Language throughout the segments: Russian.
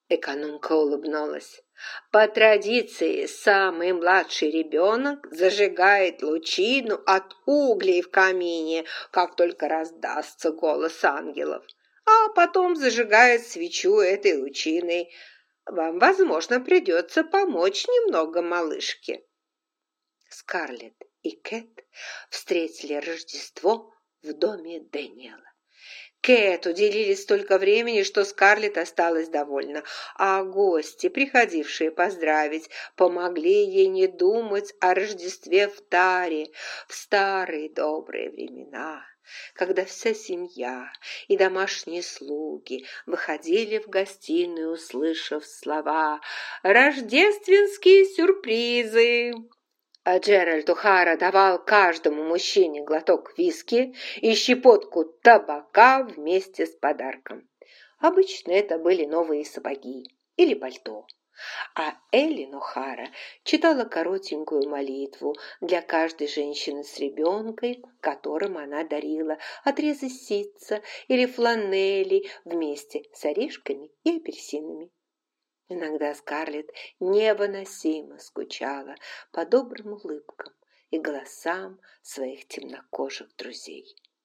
Экономка улыбнулась. По традиции, самый младший ребенок зажигает лучину от углей в камине, как только раздастся голос ангелов, а потом зажигает свечу этой лучиной. Вам, возможно, придется помочь немного малышке. Скарлетт и Кэт встретили Рождество в доме Дэниела. Кэт уделили столько времени, что Скарлетт осталась довольна, а гости, приходившие поздравить, помогли ей не думать о Рождестве в таре, в старые добрые времена, когда вся семья и домашние слуги выходили в гостиную, услышав слова «Рождественские сюрпризы». А Джеральд О'Хара давал каждому мужчине глоток виски и щепотку табака вместе с подарком. Обычно это были новые сапоги или пальто. А Эллен О'Хара читала коротенькую молитву для каждой женщины с ребенком, которым она дарила отрезы ситца или фланели вместе с орешками и апельсинами. Иногда Скарлетт невыносимо скучала по добрым улыбкам и голосам своих темнокожих друзей.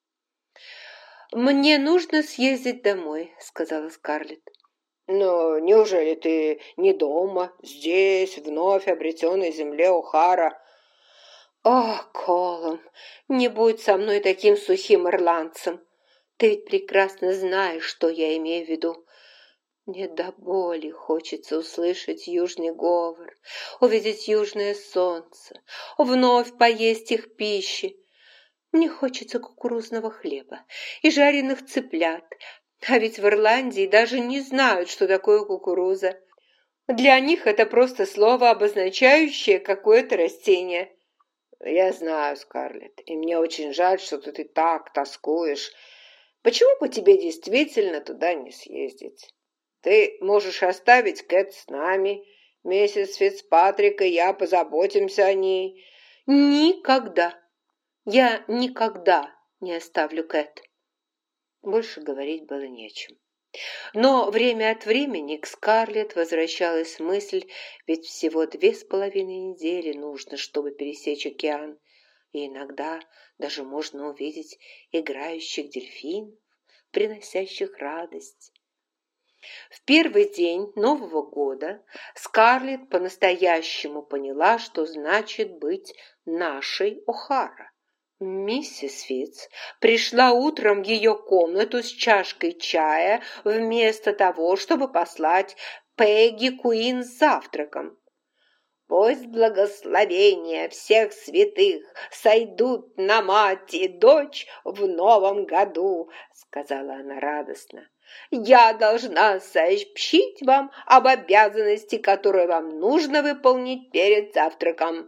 «Мне нужно съездить домой», — сказала Скарлетт. «Но неужели ты не дома, здесь, вновь обретенной земле О'Хара?» «О, Колум, не будь со мной таким сухим ирландцем! Ты ведь прекрасно знаешь, что я имею в виду. Мне до боли хочется услышать южный говор, увидеть южное солнце, вновь поесть их пищи. Мне хочется кукурузного хлеба и жареных цыплят, а ведь в Ирландии даже не знают, что такое кукуруза. Для них это просто слово, обозначающее какое-то растение». «Я знаю, Скарлетт, и мне очень жаль, что ты так тоскуешь. Почему бы тебе действительно туда не съездить? Ты можешь оставить Кэт с нами. Миссис Фицпатрик и я позаботимся о ней». «Никогда! Я никогда не оставлю Кэт!» Больше говорить было нечем. Но время от времени к Скарлетт возвращалась мысль, ведь всего 2,5 недели нужно, чтобы пересечь океан, и иногда даже можно увидеть играющих дельфинов, приносящих радость. В первый день Нового года Скарлетт по-настоящему поняла, что значит быть нашей О'Хара. Миссис Фитц пришла утром в ее комнату с чашкой чая вместо того, чтобы послать Пегги Куин с завтраком. «Пусть благословения всех святых сойдут на мать и дочь в новом году», — сказала она радостно. «Я должна сообщить вам об обязанности, которую вам нужно выполнить перед завтраком».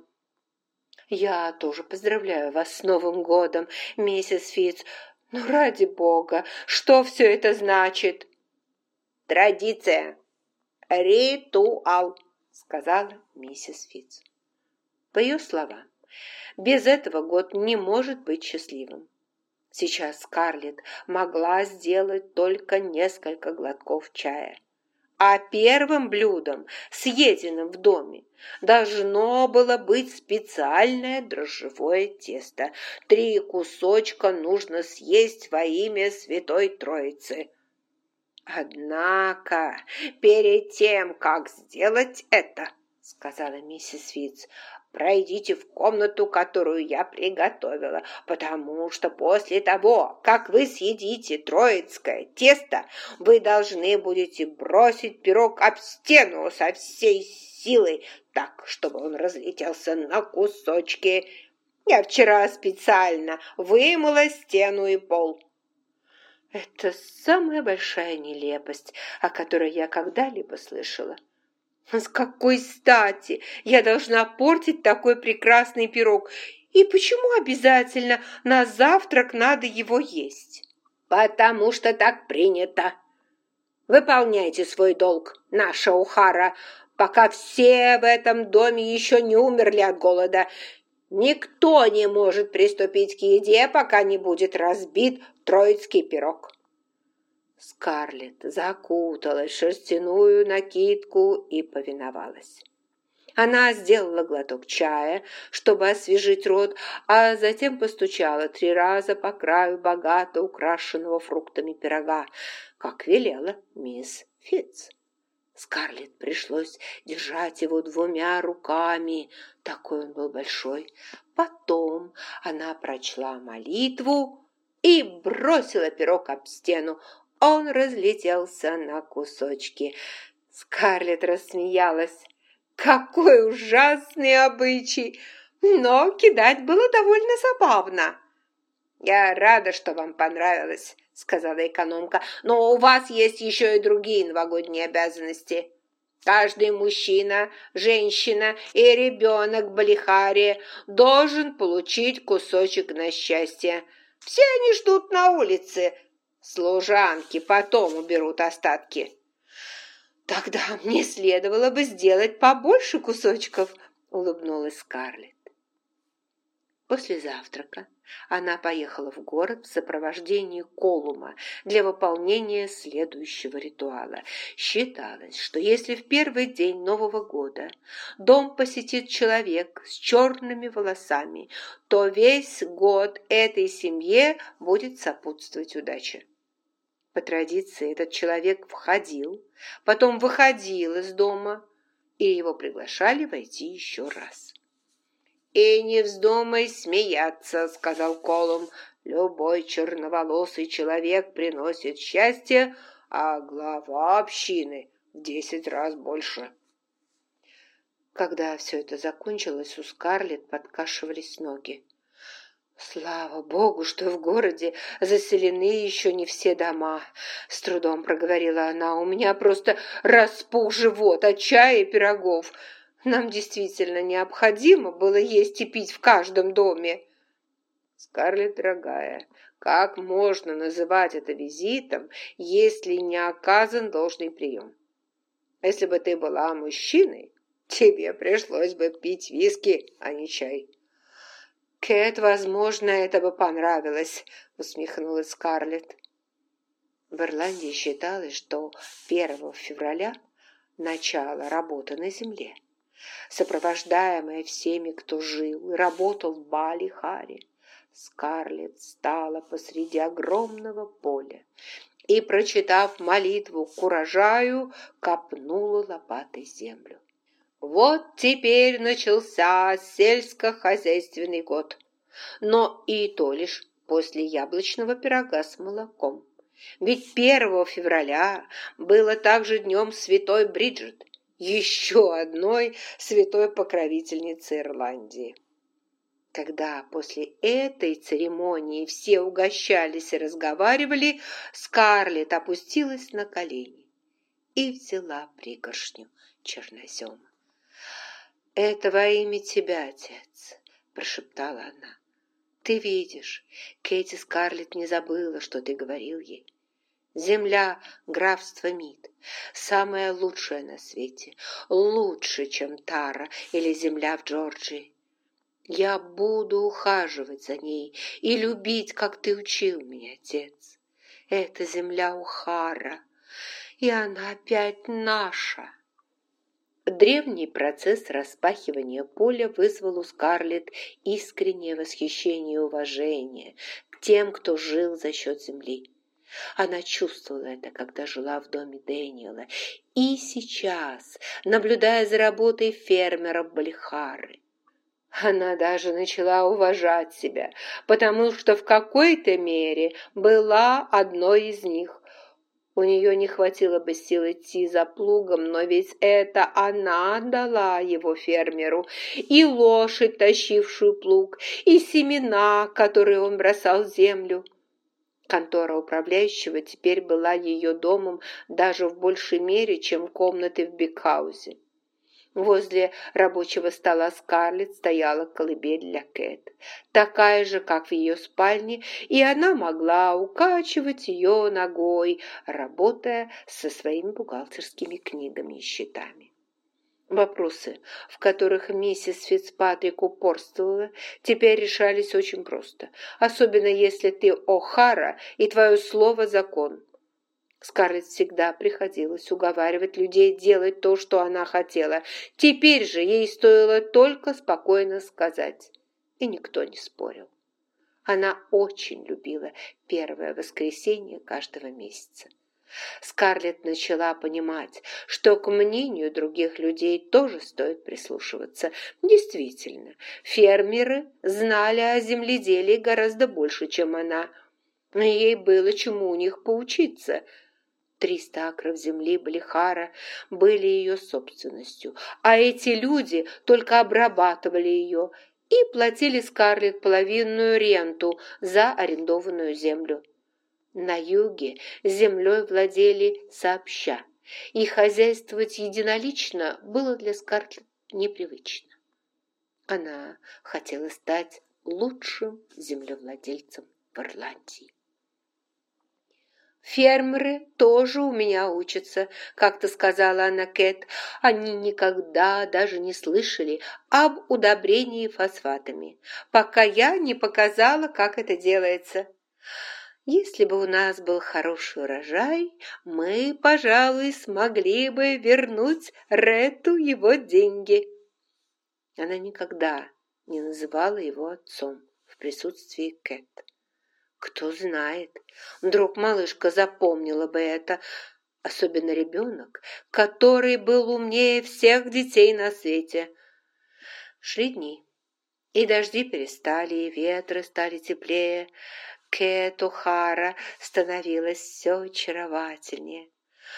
«Я тоже поздравляю вас с Новым годом, миссис Фитц. Но ради бога, что все это значит?» «Традиция, ритуал», — сказала миссис Фитц. По ее словам, без этого год не может быть счастливым. Сейчас Скарлетт могла сделать только несколько глотков чая. А первым блюдом, съеденным в доме, должно было быть специальное дрожжевое тесто. 3 кусочка нужно съесть во имя Святой Троицы. «Однако, перед тем, как сделать это, — сказала миссис Фитц, — пройдите в комнату, которую я приготовила, потому что после того, как вы съедите троицкое тесто, вы должны будете бросить пирог об стену со всей силой, так, чтобы он разлетелся на кусочки. Я вчера специально вымыла стену и пол». «Это самая большая нелепость, о которой я когда-либо слышала. С какой стати я должна портить такой прекрасный пирог? И почему обязательно на завтрак надо его есть?» «Потому что так принято. Выполняйте свой долг, наша О'Хара, пока все в этом доме еще не умерли от голода. Никто не может приступить к еде, пока не будет разбит троицкий пирог». Скарлетт закуталась в шерстяную накидку и повиновалась. Она сделала глоток чая, чтобы освежить рот, а затем постучала 3 раза по краю богато украшенного фруктами пирога, как велела мисс Фитц. Скарлетт пришлось держать его 2 руками, такой он был большой. Потом она прочла молитву и бросила пирог об стену. Он разлетелся на кусочки. Скарлетт рассмеялась. Какой ужасный обычай! Но кидать было довольно забавно. «Я рада, что вам понравилось», — сказала экономка, «но у вас есть еще и другие новогодние обязанности. Каждый мужчина, женщина и ребенок в Балихаре должен получить кусочек на счастье. Все они ждут на улице. Служанки потом уберут остатки». «Тогда мне следовало бы сделать побольше кусочков», — улыбнулась Скарлетт. После завтрака она поехала в город в сопровождении Колума для выполнения следующего ритуала. Считалось, что если в первый день Нового года дом посетит человек с черными волосами, то весь год этой семье будет сопутствовать удача. По традиции этот человек входил, потом выходил из дома, и его приглашали войти еще раз. «И не вздумай смеяться», — сказал Колум. «Любой черноволосый человек приносит счастье, а глава общины в 10 раз больше». Когда все это закончилось, у Скарлетт подкашивались ноги. «Слава Богу, что в городе заселены еще не все дома», — с трудом проговорила она. «У меня просто распух живот от чая и пирогов. Нам действительно необходимо было есть и пить в каждом доме». «Скарлетт, дорогая, как можно называть это визитом, если не оказан должный прием? Если бы ты была мужчиной, тебе пришлось бы пить виски, а не чай». «Кэт, возможно, это бы понравилось», — усмехнулась Скарлетт. В Ирландии считалось, что 1 февраля – начало работы на земле. Сопровождаемая всеми, кто жил и работал в Балихаре, Скарлетт стала посреди огромного поля и, прочитав молитву к урожаю, копнула лопатой землю. Вот теперь начался сельскохозяйственный год, но и то лишь после яблочного пирога с молоком. Ведь 1 февраля было также днем святой Бриджит, еще одной святой покровительницы Ирландии. Когда после этой церемонии все угощались и разговаривали, Скарлетт опустилась на колени и взяла пригоршню чернозема. «Это во имя тебя, отец», – прошептала она. «Ты видишь, Кэти Скарлетт не забыла, что ты говорил ей. Земля графства Мид, самая лучшая на свете, лучше, чем Тара или земля в Джорджии. Я буду ухаживать за ней и любить, как ты учил меня, отец. Это земля О'Хара, и она опять наша». Древний процесс распахивания поля вызвал у Скарлетт искреннее восхищение и уважение к тем, кто жил за счет земли. Она чувствовала это, когда жила в доме Дэниела, и сейчас, наблюдая за работой фермеров Балихары. Она даже начала уважать себя, потому что в какой-то мере была одной из них. У нее не хватило бы сил идти за плугом, но ведь это она дала его фермеру, и лошадь, тащившую плуг, и семена, которые он бросал в землю. Контора управляющего теперь была ее домом даже в большей мере, чем комнаты в Бигхаузе. Возле рабочего стола Скарлетт стояла колыбель для Кэт, такая же, как в ее спальне, и она могла укачивать ее ногой, работая со своими бухгалтерскими книгами и счетами. Вопросы, в которых миссис Фицпатрик упорствовала, теперь решались очень просто, особенно если ты О'Хара и твое слово – закон. Скарлетт всегда приходилось уговаривать людей делать то, что она хотела. Теперь же ей стоило только спокойно сказать, и никто не спорил. Она очень любила первое воскресенье каждого месяца. Скарлетт начала понимать, что к мнению других людей тоже стоит прислушиваться. Действительно, фермеры знали о земледелии гораздо больше, чем она. Ей было чему у них поучиться. 300 акров земли Балихара были ее собственностью, а эти люди только обрабатывали ее и платили Скарлетт половинную ренту за арендованную землю. На юге землей владели сообща, и хозяйствовать единолично было для Скарлетт непривычно. Она хотела стать лучшим землевладельцем в Ирландии. «Фермеры тоже у меня учатся», — как-то сказала она Кэт. «Они никогда даже не слышали об удобрении фосфатами, пока я не показала, как это делается. Если бы у нас был хороший урожай, мы, пожалуй, смогли бы вернуть Ретту его деньги». Она никогда не называла его отцом в присутствии Кэт. Кто знает, вдруг малышка запомнила бы это, особенно ребенок, который был умнее всех детей на свете. Шли дни, и дожди перестали, и ветры стали теплее. Кэт О'Хара становилась все очаровательнее.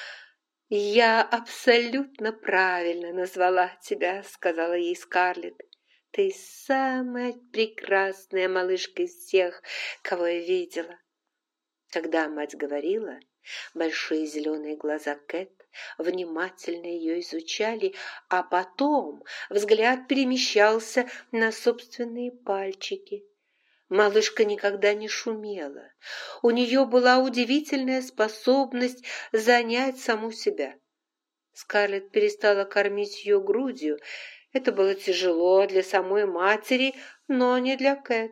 «Я абсолютно правильно назвала тебя», — сказала ей Скарлетт. «Ты самая прекрасная малышка из всех, кого я видела». Когда мать говорила, большие зеленые глаза Кэт внимательно ее изучали, а потом взгляд перемещался на собственные пальчики. Малышка никогда не шумела. У нее была удивительная способность занять саму себя. Скарлетт перестала кормить ее грудью. Это было тяжело для самой матери, но не для Кэт.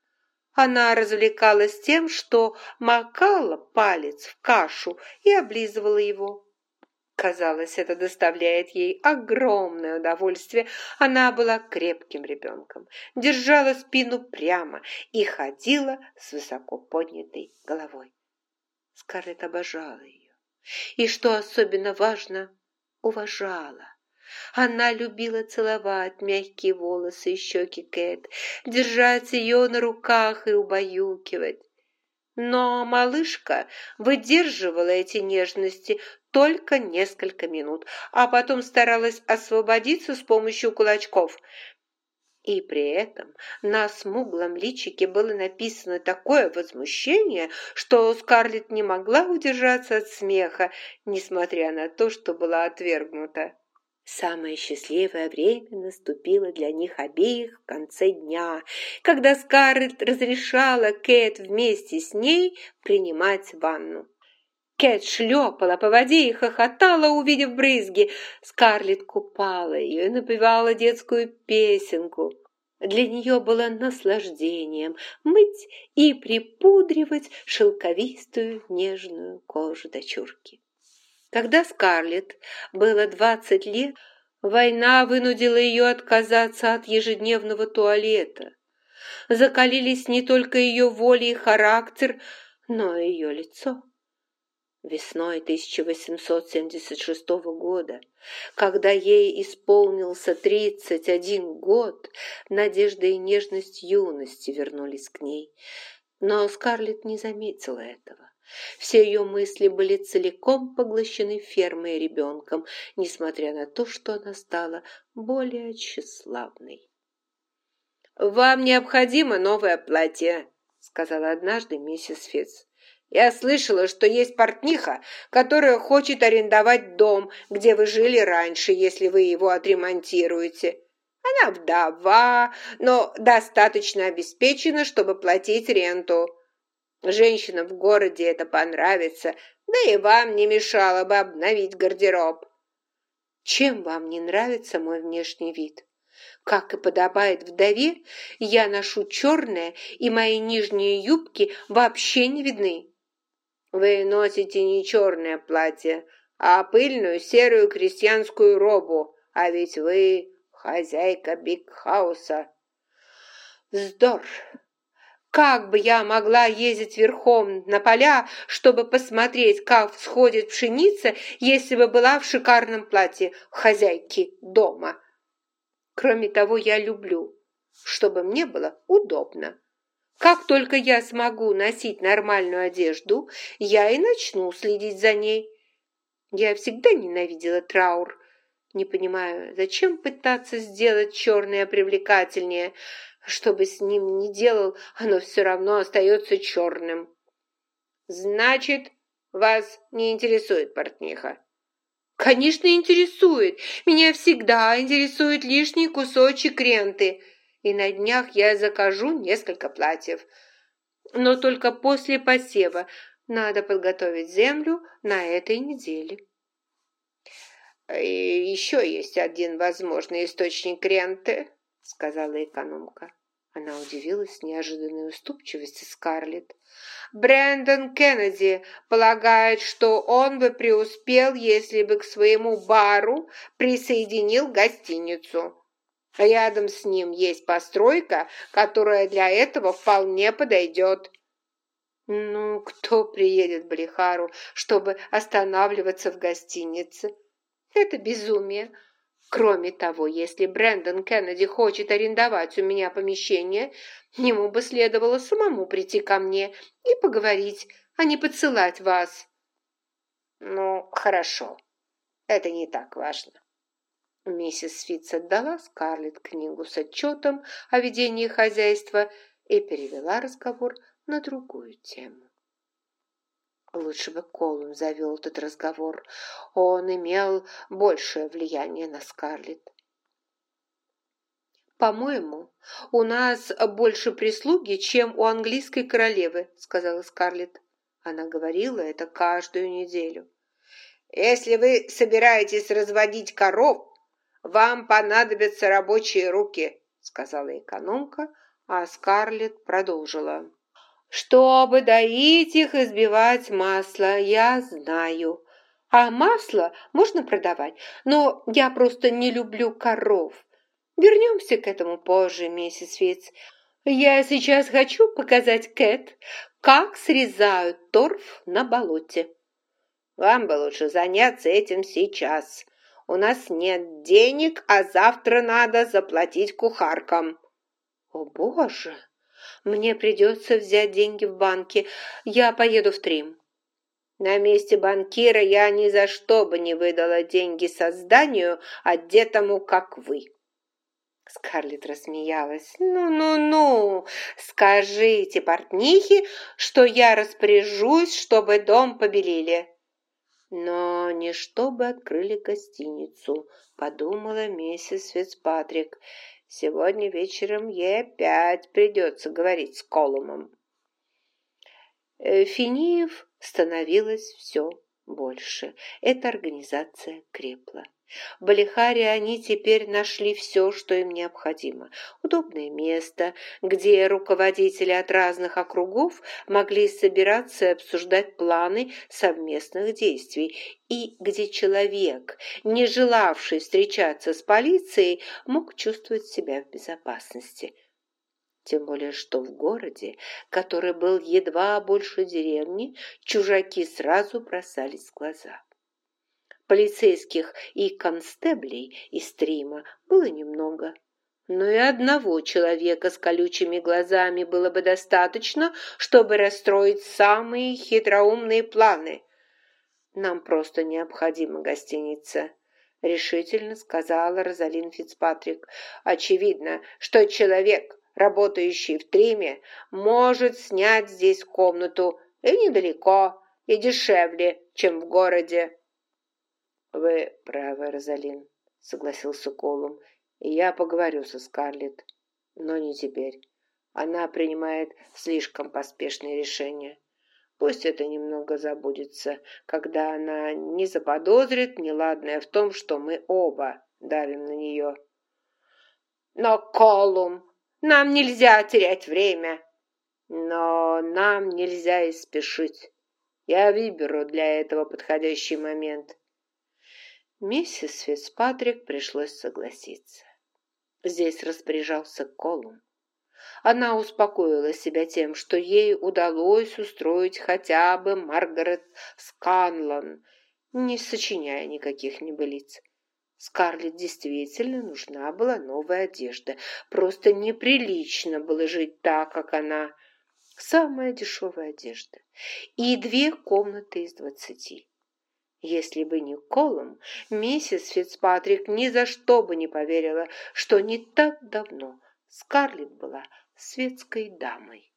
Она развлекалась тем, что макала палец в кашу и облизывала его. Казалось, это доставляет ей огромное удовольствие. Она была крепким ребенком, держала спину прямо и ходила с высоко поднятой головой. Скарлетт обожала ее. И, что особенно важно, уважала. Она любила целовать мягкие волосы и щеки Кэт, держать ее на руках и убаюкивать. Но малышка выдерживала эти нежности только несколько минут, а потом старалась освободиться с помощью кулачков. И при этом на смуглом личике было написано такое возмущение, что Скарлетт не могла удержаться от смеха, несмотря на то, что была отвергнута. Самое счастливое время наступило для них обеих в конце дня, когда Скарлетт разрешала Кэт вместе с ней принимать ванну. Кэт шлепала по воде и хохотала, увидев брызги. Скарлетт купала ее и напевала детскую песенку. Для нее было наслаждением мыть и припудривать шелковистую нежную кожу дочурки. Когда Скарлетт было 20 лет, война вынудила ее отказаться от ежедневного туалета. Закалились не только ее воля и характер, но и ее лицо. Весной 1876 года, когда ей исполнился 31 год, надежда и нежность юности вернулись к ней. Но Скарлетт не заметила этого. Все ее мысли были целиком поглощены фермой и ребенком, несмотря на то, что она стала более тщеславной. «Вам необходимо новое платье», — сказала однажды миссис Фитц. «Я слышала, что есть портниха, которая хочет арендовать дом, где вы жили раньше, если вы его отремонтируете. Она вдова, но достаточно обеспечена, чтобы платить ренту. Женщинам в городе это понравится, да и вам не мешало бы обновить гардероб». «Чем вам не нравится мой внешний вид? Как и подобает вдове, я ношу черное, и мои нижние юбки вообще не видны». Вы носите не черное платье, а пыльную серую крестьянскую робу, а ведь вы хозяйка Биг-хауса». Вздор! Как бы я могла ездить верхом на поля, чтобы посмотреть, как всходит пшеница, если бы была в шикарном платье хозяйки дома? Кроме того, я люблю, чтобы мне было удобно. Как только я смогу носить нормальную одежду, я и начну следить за ней. Я всегда ненавидела траур. Не понимаю, зачем пытаться сделать черное привлекательнее? Что бы с ним ни делал, оно все равно остается черным. Значит, вас не интересует портниха? Конечно, интересует. Меня всегда интересует лишний кусочек ренты. И на днях я закажу несколько платьев. Но только после посева. Надо подготовить землю на этой неделе. «И еще есть один возможный источник ренты», — сказала экономка. Она удивилась неожиданной уступчивости Скарлетт. «Брэндон Кеннеди полагает, что он бы преуспел, если бы к своему бару присоединил гостиницу. Рядом с ним есть постройка, которая для этого вполне подойдет». «Ну, кто приедет в Блихару, чтобы останавливаться в гостинице? Это безумие. Кроме того, если Брэндон Кеннеди хочет арендовать у меня помещение, ему бы следовало самому прийти ко мне и поговорить, а не подсылать вас». «Ну, хорошо. Это не так важно». Миссис Фитц отдала Скарлетт книгу с отчетом о ведении хозяйства и перевела разговор на другую тему. Лучше бы Колум завел этот разговор. Он имел большее влияние на Скарлетт. «По-моему, у нас больше прислуги, чем у английской королевы», — сказала Скарлетт. Она говорила это каждую неделю. «Если вы собираетесь разводить коров, вам понадобятся рабочие руки», — сказала экономка, а Скарлетт продолжила. «Чтобы доить их и сбивать масло, я знаю. А масло можно продавать, но я просто не люблю коров. Вернемся к этому позже, миссис Фитц. Я сейчас хочу показать Кэт, как срезают торф на болоте». «Вам бы лучше заняться этим сейчас. У нас нет денег, а завтра надо заплатить кухаркам». «О, Боже! Мне придется взять деньги в банке. Я поеду в Трим». «На месте банкира я ни за что бы не выдала деньги созданию, одетому, как вы». Скарлетт рассмеялась. «Ну, скажите портнихе, что я распоряжусь, чтобы дом побелили». «Но не чтобы открыли гостиницу», — подумала миссис Фицпатрик. «Сегодня вечером ей опять придется говорить с Колумом». Финиев становилось все больше. Эта организация крепла. В Балихаре они теперь нашли все, что им необходимо. Удобное место, где руководители от разных округов могли собираться и обсуждать планы совместных действий, и где человек, не желавший встречаться с полицией, мог чувствовать себя в безопасности. Тем более, что в городе, который был едва больше деревни, чужаки сразу бросались в глаза. Полицейских и констеблей из Трима было немного, но и одного человека с колючими глазами было бы достаточно, чтобы расстроить самые хитроумные планы. «Нам просто необходима гостиница», — решительно сказала Розалин Фицпатрик. «Очевидно, что человек, работающий в Триме, может снять здесь комнату и недалеко, и дешевле, чем в городе». «Вы правы, Розалин», — согласился Колум. «Я поговорю со Скарлетт, но не теперь. Она принимает слишком поспешные решения. Пусть это немного забудется, когда она не заподозрит неладное в том, что мы оба давим на нее». «Но, Колум, нам нельзя терять время». «Но нам нельзя и спешить. Я выберу для этого подходящий момент». Миссис Фицпатрик пришлось согласиться. Здесь распоряжался Колум. Она успокоила себя тем, что ей удалось устроить хотя бы Маргарет Сканлон, не сочиняя никаких небылиц. Скарлетт действительно нужна была новая одежда. Просто неприлично было жить так, как она. Самая дешевая одежда. И 2 комнаты из 20. Если бы не Колум, миссис Фицпатрик ни за что бы не поверила, что не так давно Скарлетт была светской дамой.